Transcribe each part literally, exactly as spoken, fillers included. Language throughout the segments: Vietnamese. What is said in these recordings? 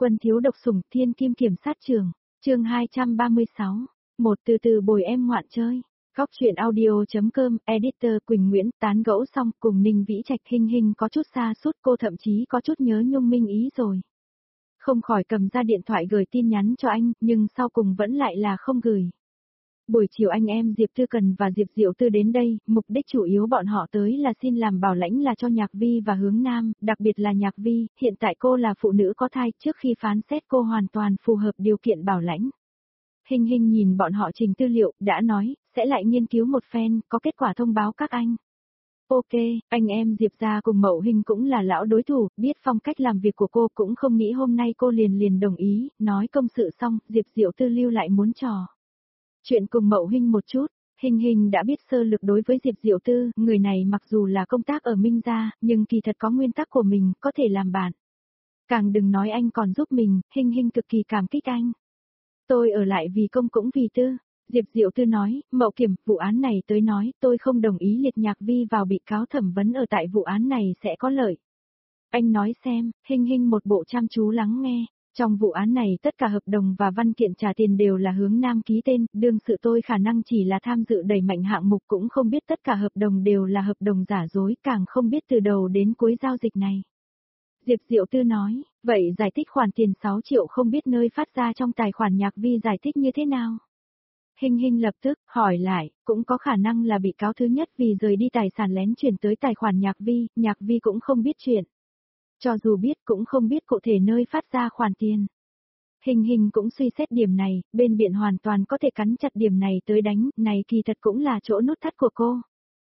Quân thiếu độc sủng thiên kim kiểm sát trường, chương hai trăm ba mươi sáu, một từ từ bồi em ngoạn chơi. Góc truyện audio.com, editor Quỳnh Nguyễn tán gẫu xong cùng Ninh Vĩ Trạch Hinh Hinh có chút xa sút cô thậm chí có chút nhớ Nhung Minh Ý rồi. Không khỏi cầm ra điện thoại gửi tin nhắn cho anh, nhưng sau cùng vẫn lại là không gửi. Buổi chiều anh em Diệp Tư Cần và Diệp Diệu Tư đến đây, mục đích chủ yếu bọn họ tới là xin làm bảo lãnh là cho Nhạc Vi và Hướng Nam, đặc biệt là Nhạc Vi, hiện tại cô là phụ nữ có thai, trước khi phán xét cô hoàn toàn phù hợp điều kiện bảo lãnh. Hinh Hinh nhìn bọn họ trình tư liệu, đã nói, sẽ lại nghiên cứu một phen, có kết quả thông báo các anh. Ok, anh em Diệp gia cùng Mậu Hinh cũng là lão đối thủ, biết phong cách làm việc của cô cũng không nghĩ hôm nay cô liền liền đồng ý, nói công sự xong, Diệp Diệu Tư lưu lại muốn trò. Chuyện cùng Mậu Hinh một chút, Hinh Hinh đã biết sơ lược đối với Diệp Diệu Tư, người này mặc dù là công tác ở Minh gia, nhưng kỳ thật có nguyên tắc của mình, có thể làm bạn. Càng đừng nói anh còn giúp mình, Hinh Hinh cực kỳ cảm kích anh. Tôi ở lại vì công cũng vì tư. Diệp Diệu Tư nói, Mậu Kiểm, vụ án này tới nói, tôi không đồng ý liệt Nhạc Vi vào bị cáo thẩm vấn ở tại vụ án này sẽ có lợi. Anh nói xem, Hinh Hinh một bộ chăm chú lắng nghe, trong vụ án này tất cả hợp đồng và văn kiện trả tiền đều là Hướng Nam ký tên, đương sự tôi khả năng chỉ là tham dự đẩy mạnh hạng mục cũng không biết tất cả hợp đồng đều là hợp đồng giả dối, càng không biết từ đầu đến cuối giao dịch này. Diệp Diệu Tư nói, vậy giải thích khoản tiền sáu triệu không biết nơi phát ra trong tài khoản Nhạc Vi giải thích như thế nào? Hinh Hinh lập tức hỏi lại, cũng có khả năng là bị cáo thứ nhất vì rời đi tài sản lén chuyển tới tài khoản Nhạc Vi, Nhạc Vi cũng không biết chuyện. Cho dù biết cũng không biết cụ thể nơi phát ra khoản tiền. Hinh Hinh cũng suy xét điểm này, bên biện hoàn toàn có thể cắn chặt điểm này tới đánh, này kỳ thật cũng là chỗ nút thắt của cô.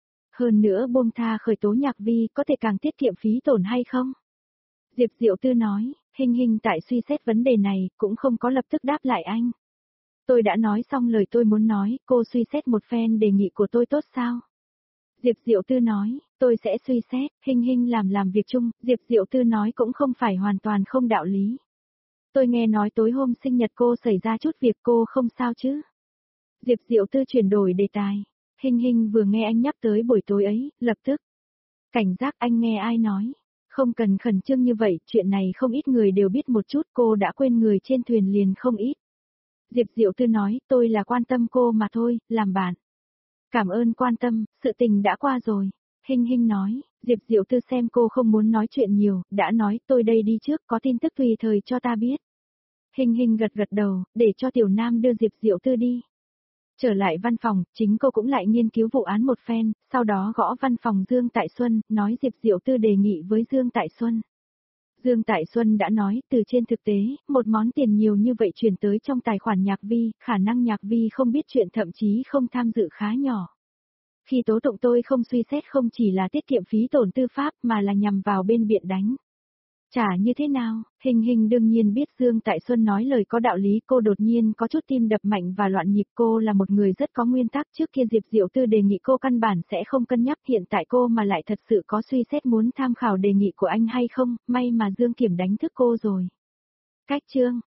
Hơn nữa buông tha khởi tố Nhạc Vi có thể càng tiết kiệm phí tổn hay không? Diệp Diệu Tư nói, Hinh Hinh tại suy xét vấn đề này, cũng không có lập tức đáp lại anh. Tôi đã nói xong lời tôi muốn nói, cô suy xét một phen đề nghị của tôi tốt sao? Diệp Diệu Tư nói, tôi sẽ suy xét, Hinh Hinh làm làm việc chung, Diệp Diệu Tư nói cũng không phải hoàn toàn không đạo lý. Tôi nghe nói tối hôm sinh nhật cô xảy ra chút việc cô không sao chứ? Diệp Diệu Tư chuyển đổi đề tài, Hinh Hinh vừa nghe anh nhắc tới buổi tối ấy, lập tức. Cảnh giác anh nghe ai nói? Không cần khẩn trương như vậy, chuyện này không ít người đều biết một chút, cô đã quên người trên thuyền liền không ít. Diệp Diệu Tư nói, tôi là quan tâm cô mà thôi, làm bạn. Cảm ơn quan tâm, sự tình đã qua rồi. Hinh Hinh nói, Diệp Diệu Tư xem cô không muốn nói chuyện nhiều, đã nói tôi đây đi trước, có tin tức tùy thời cho ta biết. Hinh Hinh gật gật đầu, để cho Tiểu Nam đưa Diệp Diệu Tư đi. Trở lại văn phòng, chính cô cũng lại nghiên cứu vụ án một phen, sau đó gõ văn phòng Dương Tại Xuân, nói Diệp Diệu Tư đề nghị với Dương Tại Xuân. Dương Tại Xuân đã nói, từ trên thực tế, một món tiền nhiều như vậy chuyển tới trong tài khoản Nhạc Vi, khả năng Nhạc Vi không biết chuyện thậm chí không tham dự khá nhỏ. Khi tố tụng tôi không suy xét không chỉ là tiết kiệm phí tổn tư pháp mà là nhằm vào bên biện đánh. Trả như thế nào? Hinh Hinh đương nhiên biết Dương Tại Xuân nói lời có đạo lý, cô đột nhiên có chút tim đập mạnh và loạn nhịp, cô là một người rất có nguyên tắc, trước kia Diệp Diệu Tư đề nghị cô căn bản sẽ không cân nhắc, hiện tại cô mà lại thật sự có suy xét muốn tham khảo đề nghị của anh hay không, may mà Dương Kiểm đánh thức cô rồi. Cách chương,